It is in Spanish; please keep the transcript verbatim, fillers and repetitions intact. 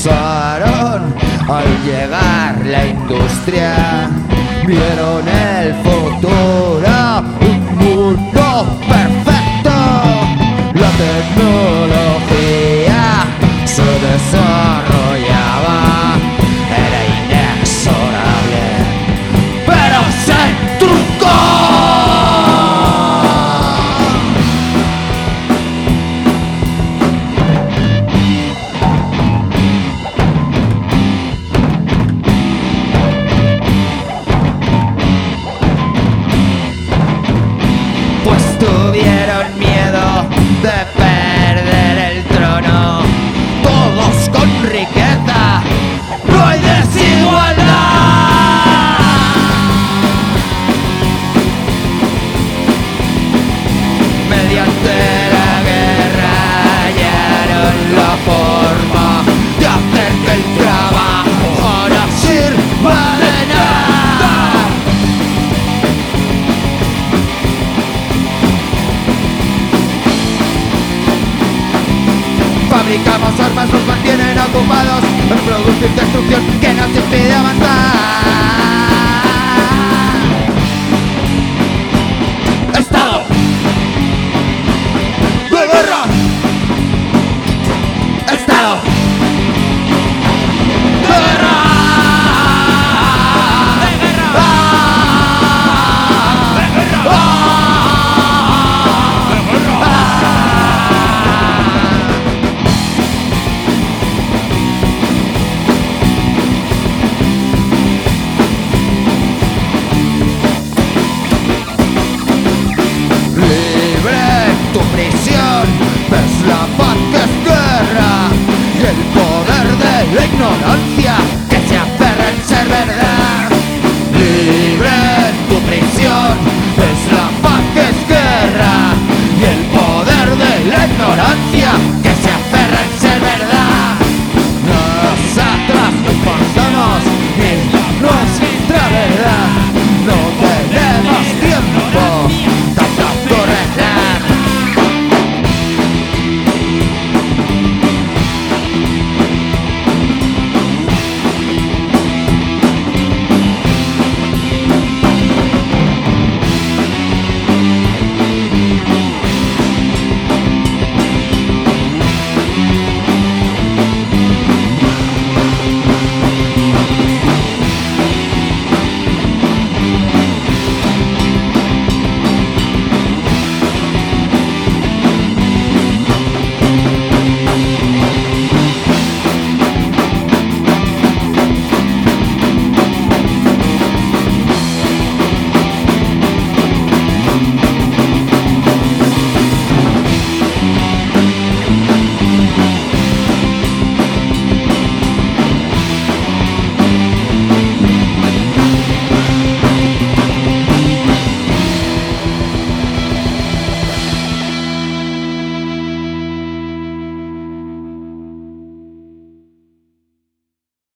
pensaron al llegar la industria. Vieron el futuro, un mundo perfecto. La tecnología se desarrollaba, era inexorable, pero se truncó. Pues tuvieron miedo de perder el trono, todos con riqueza, no hay desigualdad. Mediante la guerra hallaron la forma de hacer que el trabajo no sirva de nada. Fabricamos armas, nos mantienen ocupados en producir destrucción que nos impide avanzar. Estado de guerra. Estado